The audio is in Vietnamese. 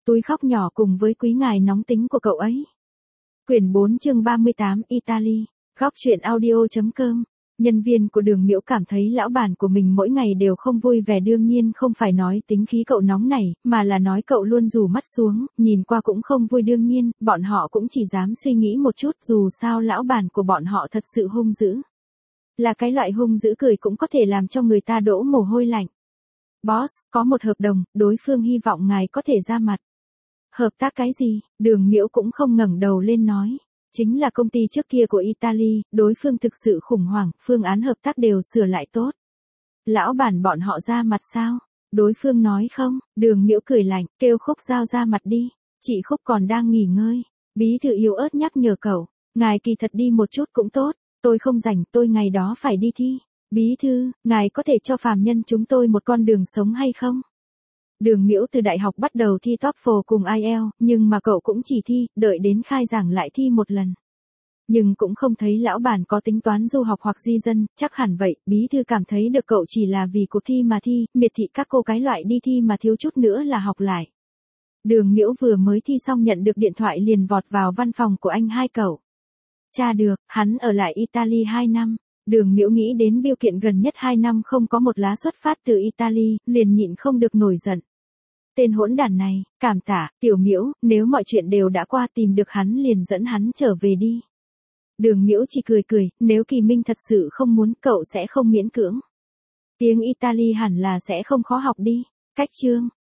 túi khóc nhỏ cùng với quý ngài nóng tính của cậu ấy. Quyển 4 chương 38 Italy, góc truyện audio.com. Nhân viên của Đường Miễu cảm thấy lão bản của mình mỗi ngày đều không vui vẻ, đương nhiên không phải nói tính khí cậu nóng này, mà là nói cậu luôn rủ mắt xuống, nhìn qua cũng không vui. Đương nhiên, bọn họ cũng chỉ dám suy nghĩ một chút, dù sao lão bản của bọn họ thật sự hung dữ. Là cái loại hung dữ cười cũng có thể làm cho người ta đổ mồ hôi lạnh. Boss, có một hợp đồng, đối phương hy vọng ngài có thể ra mặt. Hợp tác cái gì? Đường Miễu cũng không ngẩng đầu lên nói. Chính là công ty trước kia của Italy, đối phương thực sự khủng hoảng, phương án hợp tác đều sửa lại tốt. Lão bản bọn họ ra mặt sao? Đối phương nói không. Đường Miễu cười lạnh, kêu Khúc Giao ra mặt đi. Chị Khúc còn đang nghỉ ngơi. Bí thư yếu ớt nhắc nhở cậu, ngài kỳ thật đi một chút cũng tốt, tôi không rảnh, tôi ngày đó phải đi thi. Bí thư, ngài có thể cho phàm nhân chúng tôi một con đường sống hay không? Đường Miễu từ đại học bắt đầu thi TOEFL cùng IELTS, nhưng mà cậu cũng chỉ thi, đợi đến khai giảng lại thi một lần. Nhưng cũng không thấy lão bản có tính toán du học hoặc di dân, chắc hẳn vậy, bí thư cảm thấy được cậu chỉ là vì cuộc thi mà thi, miệt thị các cô cái loại đi thi mà thiếu chút nữa là học lại. Đường Miễu vừa mới thi xong nhận được điện thoại liền vọt vào văn phòng của anh hai cậu. Tra được, hắn ở lại Italy 2 năm. Đường Miễu nghĩ đến biêu kiện gần nhất 2 năm không có một lá xuất phát từ Italy, liền nhịn không được nổi giận. Tên hỗn đản này, cảm tạ, Tiểu Miễu, nếu mọi chuyện đều đã qua tìm được hắn liền dẫn hắn trở về đi. Đường Miễu chỉ cười cười, nếu Kỳ Minh thật sự không muốn cậu sẽ không miễn cưỡng. Tiếng Italy hẳn là sẽ không khó học đi. Cách chương.